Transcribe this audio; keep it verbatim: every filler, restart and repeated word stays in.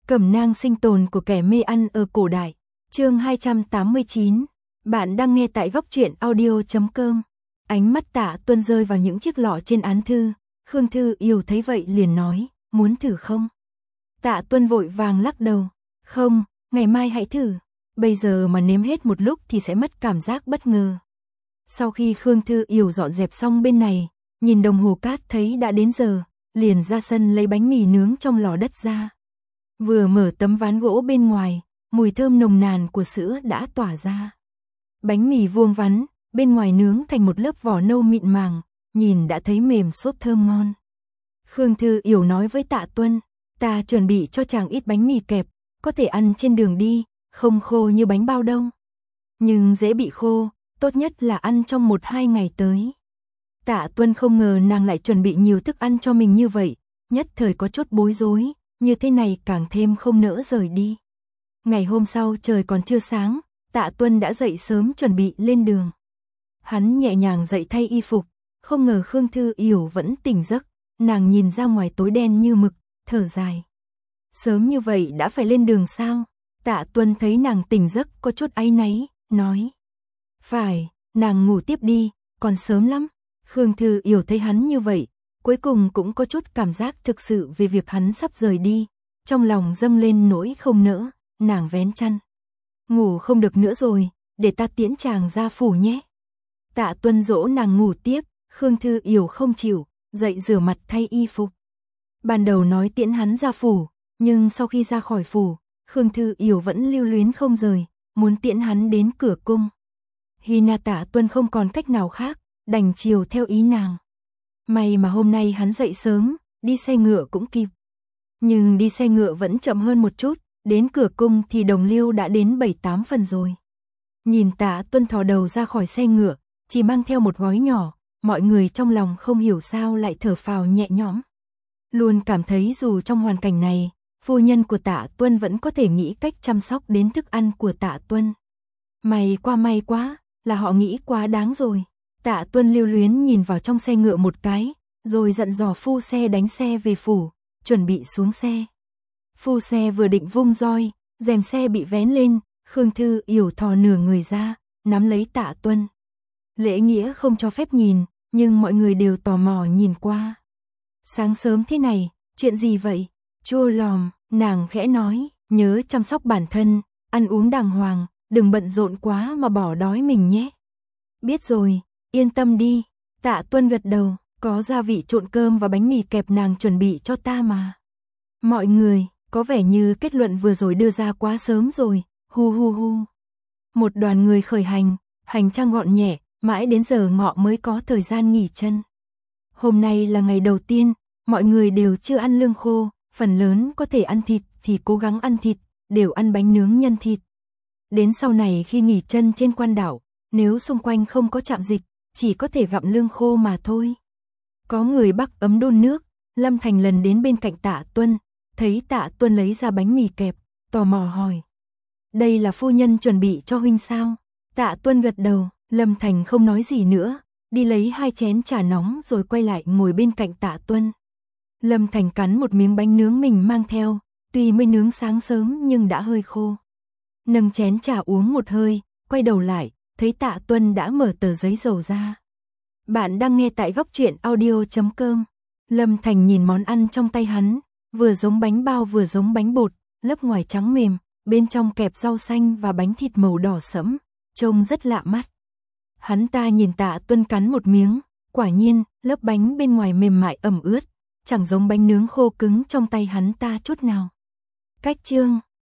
Cẩm nang sinh tồn của kẻ mê ăn ở cổ đại. Chương hai trăm tám mươi chín. Bạn đang nghe tại góc truyện audio chấm com. Ánh mắt Tạ Tuân rơi vào những chiếc lọ trên án thư. Khương Thư Yêu thấy vậy liền nói, muốn thử không? Tạ Tuân vội vàng lắc đầu, không, ngày mai hãy thử. Bây giờ mà nếm hết một lúc thì sẽ mất cảm giác bất ngờ. Sau khi Khương Thư Yêu dọn dẹp xong bên này, nhìn đồng hồ cát thấy đã đến giờ, liền ra sân lấy bánh mì nướng trong lò đất ra. Vừa mở tấm ván gỗ bên ngoài, mùi thơm nồng nàn của sữa đã tỏa ra. Bánh mì vuông vắn, bên ngoài nướng thành một lớp vỏ nâu mịn màng, nhìn đã thấy mềm xốp thơm ngon. Khương Thư Yêu nói với Tạ Tuân, ta chuẩn bị cho chàng ít bánh mì kẹp, có thể ăn trên đường đi, không khô như bánh bao đâu. Nhưng dễ bị khô, tốt nhất là ăn trong một hai ngày tới. Tạ Tuân không ngờ nàng lại chuẩn bị nhiều thức ăn cho mình như vậy, nhất thời có chút bối rối, như thế này càng thêm không nỡ rời đi. Ngày hôm sau trời còn chưa sáng, Tạ Tuân đã dậy sớm chuẩn bị lên đường. Hắn nhẹ nhàng dậy thay y phục, không ngờ Khương Thư Yêu vẫn tỉnh giấc, nàng nhìn ra ngoài tối đen như mực, thở dài. Sớm như vậy đã phải lên đường sao? Tạ Tuân thấy nàng tỉnh giấc có chút áy náy, nói. Phải, nàng ngủ tiếp đi, còn sớm lắm. Khương Thư Yêu thấy hắn như vậy, cuối cùng cũng có chút cảm giác thực sự về việc hắn sắp rời đi. Trong lòng dâng lên nỗi không nỡ, nàng vén chăn. Ngủ không được nữa rồi, để ta tiễn chàng ra phủ nhé. Tạ Tuân dỗ nàng ngủ tiếp, Khương Thư Yêu không chịu, dậy rửa mặt thay y phục. Ban đầu nói tiễn hắn ra phủ, nhưng sau khi ra khỏi phủ, Khương Thư Yêu vẫn lưu luyến không rời, muốn tiễn hắn đến cửa cung. Hina Tạ Tuân không còn cách nào khác, đành chiều theo ý nàng. May mà hôm nay hắn dậy sớm, đi xe ngựa cũng kịp. Nhưng đi xe ngựa vẫn chậm hơn một chút, đến cửa cung thì Đồng Liêu đã đến bảy tám phần rồi. Nhìn Tạ Tuân thò đầu ra khỏi xe ngựa, chỉ mang theo một gói nhỏ, mọi người trong lòng không hiểu sao lại thở phào nhẹ nhõm. Luôn cảm thấy dù trong hoàn cảnh này, phu nhân của Tạ Tuân vẫn có thể nghĩ cách chăm sóc đến thức ăn của Tạ Tuân. May quá may quá, là họ nghĩ quá đáng rồi. Tạ Tuân lưu luyến nhìn vào trong xe ngựa một cái, rồi dặn dò phu xe đánh xe về phủ, chuẩn bị xuống xe. Phu xe vừa định vung roi, rèm xe bị vén lên, Khương Thư Yêu thò nửa người ra, nắm lấy Tạ Tuân. Lễ nghĩa không cho phép nhìn, nhưng mọi người đều tò mò nhìn qua. Sáng sớm thế này, chuyện gì vậy? Chua lòm, nàng khẽ nói, nhớ chăm sóc bản thân, ăn uống đàng hoàng, đừng bận rộn quá mà bỏ đói mình nhé. Biết rồi, yên tâm đi. Tạ Tuân gật đầu, có gia vị trộn cơm và bánh mì kẹp nàng chuẩn bị cho ta mà. Mọi người, có vẻ như kết luận vừa rồi đưa ra quá sớm rồi, hu hu hu. Một đoàn người khởi hành, hành trang gọn nhẹ, mãi đến giờ ngọ mới có thời gian nghỉ chân. Hôm nay là ngày đầu tiên, mọi người đều chưa ăn lương khô, phần lớn có thể ăn thịt thì cố gắng ăn thịt, đều ăn bánh nướng nhân thịt. Đến sau này khi nghỉ chân trên quan đảo, nếu xung quanh không có trạm dịch, chỉ có thể gặm lương khô mà thôi. Có người bắc ấm đun nước, Lâm Thành lần đến bên cạnh Tạ Tuân, thấy Tạ Tuân lấy ra bánh mì kẹp, tò mò hỏi. Đây là phu nhân chuẩn bị cho huynh sao? Tạ Tuân gật đầu, Lâm Thành không nói gì nữa, đi lấy hai chén trà nóng rồi quay lại ngồi bên cạnh Tạ Tuân. Lâm Thành cắn một miếng bánh nướng mình mang theo, tuy mới nướng sáng sớm nhưng đã hơi khô. Nâng chén trà uống một hơi, quay đầu lại, thấy Tạ Tuân đã mở tờ giấy dầu ra. Bạn đang nghe tại góc truyện audio chấm com. Lâm Thành nhìn món ăn trong tay hắn, vừa giống bánh bao vừa giống bánh bột, lớp ngoài trắng mềm, bên trong kẹp rau xanh và bánh thịt màu đỏ sẫm, trông rất lạ mắt. Hắn ta nhìn Tạ Tuân cắn một miếng, quả nhiên, lớp bánh bên ngoài mềm mại ẩm ướt, chẳng giống bánh nướng khô cứng trong tay hắn ta chút nào. Cách chương